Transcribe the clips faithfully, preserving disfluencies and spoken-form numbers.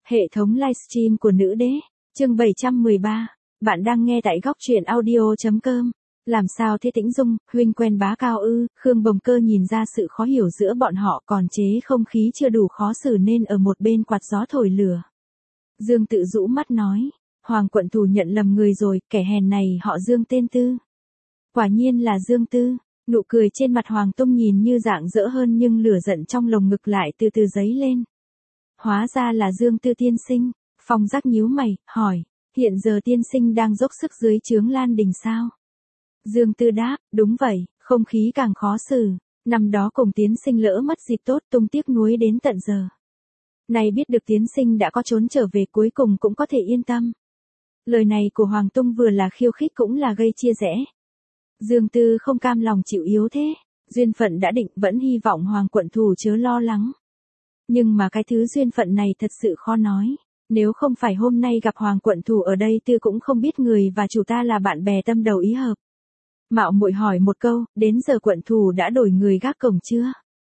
Hệ thống livestream của nữ đế, chương bảy trăm mười ba. Bạn đang nghe tại góc truyện audio chấm com. Làm sao thế Tĩnh Dung, huynh quen Bá Cao ư? Khương Bồng Cơ nhìn ra sự khó hiểu giữa bọn họ, còn chế không khí chưa đủ khó xử nên ở một bên quạt gió thổi lửa. Dương Tự rũ mắt nói, Hoàng quận thủ nhận lầm người rồi, kẻ hèn này họ Dương tên Tư. Quả nhiên là Dương Tư. Nụ cười trên mặt Hoàng Tung nhìn như rạng rỡ hơn nhưng lửa giận trong lồng ngực lại từ từ dấy lên. Hóa ra là Dương Tư tiên sinh. Phong Giác nhíu mày, hỏi, hiện giờ tiên sinh đang dốc sức dưới trướng Lan Đình sao? Dương Tư đáp, đúng vậy, không khí càng khó xử. Năm đó cùng tiến sinh lỡ mất dịp tốt, Tung tiếc nuối đến tận giờ. Nay biết được tiến sinh đã có trốn trở về, cuối cùng cũng có thể yên tâm. Lời này của Hoàng Tung vừa là khiêu khích cũng là gây chia rẽ. Dương Tư không cam lòng chịu yếu thế, duyên phận đã định, vẫn hy vọng Hoàng quận thủ chớ lo lắng. Nhưng mà cái thứ duyên phận này thật sự khó nói. Nếu không phải hôm nay gặp Hoàng quận thủ ở đây, Tư cũng không biết người và chủ ta là bạn bè tâm đầu ý hợp. Mạo muội hỏi một câu, đến giờ quận thủ đã đổi người gác cổng chưa?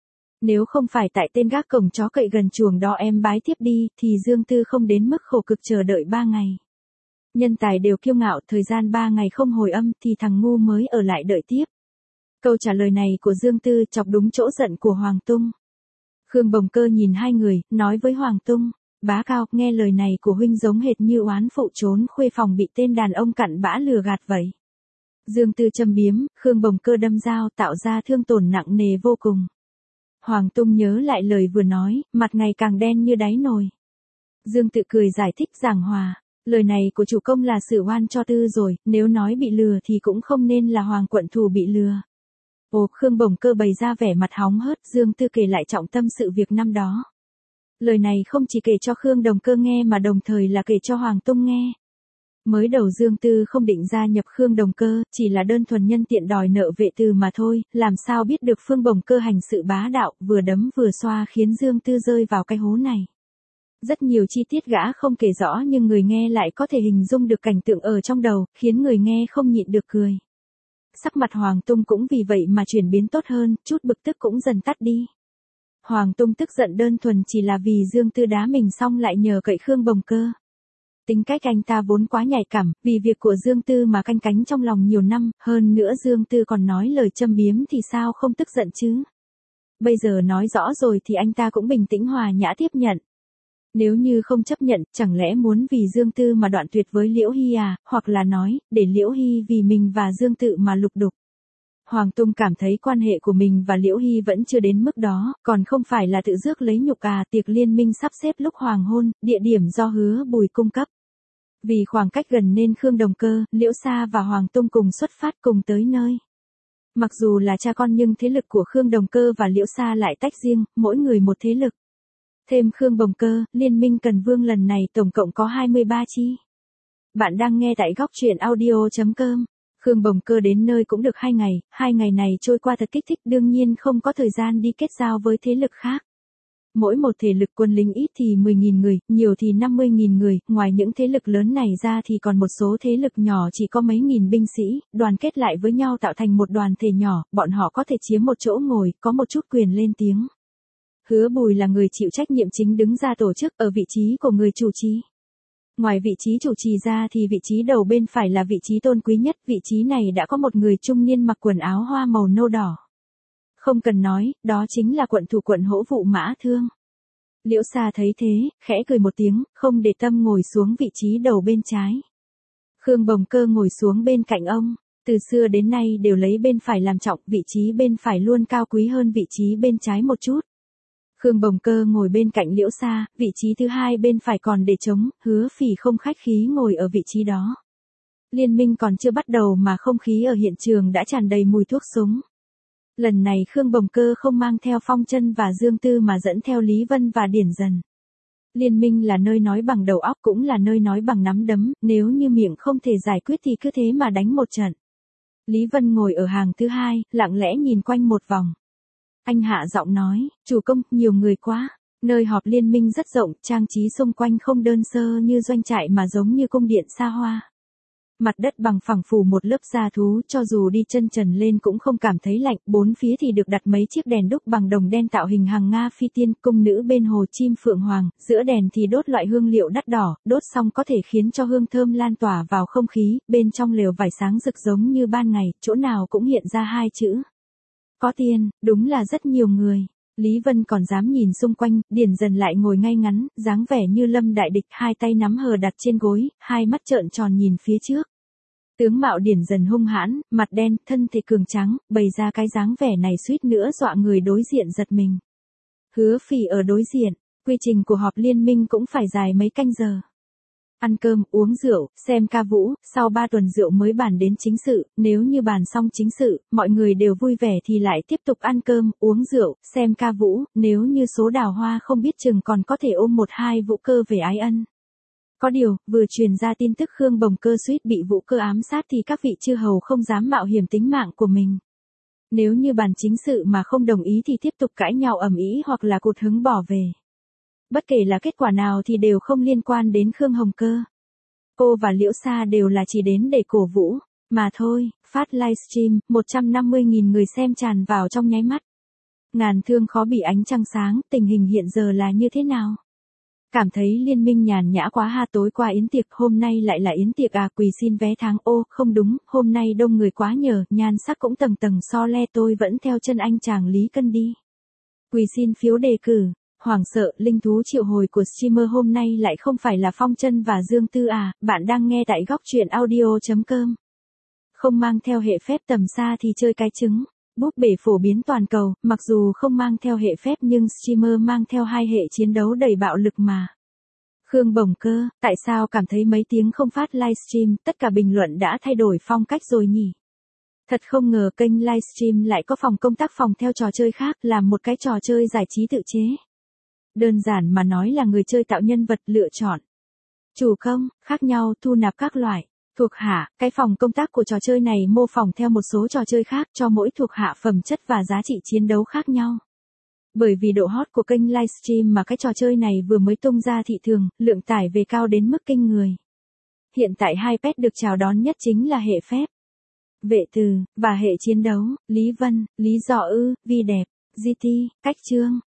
Nếu không phải tại tên gác cổng chó cậy gần chuồng đó em bái tiếp đi, thì Dương Tư không đến mức khổ cực chờ đợi ba ngày. Nhân tài đều kiêu ngạo, thời gian ba ngày không hồi âm thì thằng ngu mới ở lại đợi tiếp. Câu trả lời này của Dương Tư chọc đúng chỗ giận của Hoàng Tung. Khương Bồng Cơ nhìn hai người, nói với Hoàng Tung, Bá Cao, nghe lời này của huynh giống hệt như oán phụ trốn khuê phòng bị tên đàn ông cặn bã lừa gạt vậy. Dương Tư châm biếm, Khương Bồng Cơ đâm dao tạo ra thương tổn nặng nề vô cùng. Hoàng Tung nhớ lại lời vừa nói, mặt ngày càng đen như đáy nồi. Dương Tự cười giải thích giảng hòa, lời này của chủ công là xử oan cho Tư rồi, nếu nói bị lừa thì cũng không nên là Hoàng quận thủ bị lừa. Ồ, Khương Bồng Cơ bày ra vẻ mặt hóng hớt, Dương Tư kể lại trọng tâm sự việc năm đó. Lời này không chỉ kể cho Khương Đồng Cơ nghe mà đồng thời là kể cho Hoàng Tung nghe. Mới đầu Dương Tư không định gia nhập Khương Đồng Cơ, chỉ là đơn thuần nhân tiện đòi nợ vệ Từ mà thôi, làm sao biết được Phương Bồng Cơ hành sự bá đạo, vừa đấm vừa xoa khiến Dương Tư rơi vào cái hố này. Rất nhiều chi tiết gã không kể rõ nhưng người nghe lại có thể hình dung được cảnh tượng ở trong đầu, khiến người nghe không nhịn được cười. Sắc mặt Hoàng Tung cũng vì vậy mà chuyển biến tốt hơn, chút bực tức cũng dần tắt đi. Hoàng Tung tức giận đơn thuần chỉ là vì Dương Tư đá mình xong lại nhờ cậy Khương Bồng Cơ. Tính cách anh ta vốn quá nhạy cảm, vì việc của Dương Tư mà canh cánh trong lòng nhiều năm, hơn nữa Dương Tư còn nói lời châm biếm thì sao không tức giận chứ. Bây giờ nói rõ rồi thì anh ta cũng bình tĩnh hòa nhã tiếp nhận. Nếu như không chấp nhận, chẳng lẽ muốn vì Dương Tư mà đoạn tuyệt với Liễu Hy à, hoặc là nói, để Liễu Hy vì mình và Dương Tự mà lục đục. Hoàng Tung cảm thấy quan hệ của mình và Liễu Hy vẫn chưa đến mức đó, còn không phải là tự rước lấy nhục à. Tiệc liên minh sắp xếp lúc hoàng hôn, địa điểm do Hứa Bùi cung cấp. Vì khoảng cách gần nên Khương Đồng Cơ, Liễu Sa và Hoàng Tung cùng xuất phát cùng tới nơi. Mặc dù là cha con nhưng thế lực của Khương Đồng Cơ và Liễu Sa lại tách riêng, mỗi người một thế lực. Thêm Khương Bồng Cơ, Liên minh Cần Vương lần này tổng cộng có hai mươi ba chi. Bạn đang nghe tại góc truyện audio chấm com. Khương Bồng Cơ đến nơi cũng được hai ngày, hai ngày này trôi qua thật kích thích, đương nhiên không có thời gian đi kết giao với thế lực khác. Mỗi một thể lực quân lính ít thì mười nghìn người, nhiều thì năm mươi nghìn người, ngoài những thế lực lớn này ra thì còn một số thế lực nhỏ chỉ có mấy nghìn binh sĩ, đoàn kết lại với nhau tạo thành một đoàn thể nhỏ, bọn họ có thể chiếm một chỗ ngồi, có một chút quyền lên tiếng. Hứa Bùi là người chịu trách nhiệm chính đứng ra tổ chức ở vị trí của người chủ trì. Ngoài vị trí chủ trì ra thì vị trí đầu bên phải là vị trí tôn quý nhất, vị trí này đã có một người trung niên mặc quần áo hoa màu nâu đỏ. Không cần nói, đó chính là quận thủ quận Hỗ Vụ Mã Thương. Liễu Sa thấy thế, khẽ cười một tiếng, không để tâm ngồi xuống vị trí đầu bên trái. Khương Bồng Cơ ngồi xuống bên cạnh ông, từ xưa đến nay đều lấy bên phải làm trọng, vị trí bên phải luôn cao quý hơn vị trí bên trái một chút. Khương Bồng Cơ ngồi bên cạnh Liễu Sa, vị trí thứ hai bên phải còn để trống, Hứa Phỉ không khách khí ngồi ở vị trí đó. Liên minh còn chưa bắt đầu mà không khí ở hiện trường đã tràn đầy mùi thuốc súng. Lần này Khương Bồng Cơ không mang theo Phong Chân và Dương Tư mà dẫn theo Lý Vân và Điển Dần. Liên minh là nơi nói bằng đầu óc cũng là nơi nói bằng nắm đấm, nếu như miệng không thể giải quyết thì cứ thế mà đánh một trận. Lý Vân ngồi ở hàng thứ hai, lặng lẽ nhìn quanh một vòng. Anh hạ giọng nói, chủ công, nhiều người quá. Nơi họp liên minh rất rộng, trang trí xung quanh không đơn sơ như doanh trại mà giống như cung điện xa hoa. Mặt đất bằng phẳng phủ một lớp da thú, cho dù đi chân trần lên cũng không cảm thấy lạnh, bốn phía thì được đặt mấy chiếc đèn đúc bằng đồng đen tạo hình hàng Nga phi tiên, cung nữ bên hồ chim phượng hoàng, giữa đèn thì đốt loại hương liệu đắt đỏ, đốt xong có thể khiến cho hương thơm lan tỏa vào không khí, bên trong lều vải sáng rực giống như ban ngày, chỗ nào cũng hiện ra hai chữ. Có tiền, đúng là rất nhiều người. Lý Vân còn dám nhìn xung quanh, Điền Dần lại ngồi ngay ngắn, dáng vẻ như lâm đại địch, hai tay nắm hờ đặt trên gối, hai mắt trợn tròn nhìn phía trước. Tướng mạo Điền Dần hung hãn, mặt đen, thân thể cường tráng, bày ra cái dáng vẻ này suýt nữa dọa người đối diện giật mình. Hứa Phỉ ở đối diện, quy trình của họp liên minh cũng phải dài mấy canh giờ. Ăn cơm, uống rượu, xem ca vũ, sau ba tuần rượu mới bàn đến chính sự, nếu như bàn xong chính sự, mọi người đều vui vẻ thì lại tiếp tục ăn cơm, uống rượu, xem ca vũ, nếu như số đào hoa không biết chừng còn có thể ôm một hai Vũ Cơ về ái ân. Có điều, vừa truyền ra tin tức Khương Bồng Cơ suýt bị Vũ Cơ ám sát thì các vị chư hầu không dám mạo hiểm tính mạng của mình. Nếu như bàn chính sự mà không đồng ý thì tiếp tục cãi nhau ầm ĩ hoặc là cụt hứng bỏ về. Bất kể là kết quả nào thì đều không liên quan đến Khương Hồng Cơ. Cô và Liễu Sa đều là chỉ đến để cổ vũ, mà thôi. Phát livestream, một trăm năm mươi nghìn người xem tràn vào trong nháy mắt. Ngàn thương khó bị ánh trăng sáng, tình hình hiện giờ là như thế nào? Cảm thấy liên minh nhàn nhã quá ha, tối qua yến tiệc, hôm nay lại là yến tiệc à, quỳ xin vé tháng, ô, không đúng, hôm nay đông người quá nhờ, nhan sắc cũng tầng tầng so le, tôi vẫn theo chân anh chàng Lý Cân đi. Quỳ xin phiếu đề cử. Hoảng sợ, linh thú triệu hồi của streamer hôm nay lại không phải là Phong Chân và Dương Tư à, bạn đang nghe tại góc truyện audio.com. Không mang theo hệ phép tầm xa thì chơi cái trứng. Búp bể phổ biến toàn cầu, mặc dù không mang theo hệ phép nhưng streamer mang theo hai hệ chiến đấu đầy bạo lực mà. Khương Bồng Cơ, tại sao cảm thấy mấy tiếng không phát livestream, tất cả bình luận đã thay đổi phong cách rồi nhỉ? Thật không ngờ kênh livestream lại có phòng công tác phòng theo trò chơi khác, làm một cái trò chơi giải trí tự chế. Đơn giản mà nói là người chơi tạo nhân vật lựa chọn. Chủ công, khác nhau, thu nạp các loại. Thuộc hạ, cái phòng công tác của trò chơi này mô phỏng theo một số trò chơi khác cho mỗi thuộc hạ phẩm chất và giá trị chiến đấu khác nhau. Bởi vì độ hot của kênh livestream mà cái trò chơi này vừa mới tung ra thị trường, lượng tải về cao đến mức kinh người. Hiện tại hai pet được chào đón nhất chính là hệ phép, vệ từ, và hệ chiến đấu, Lý Vân, Lý Do Ư, Vi Đẹp, giê tê, cách chương.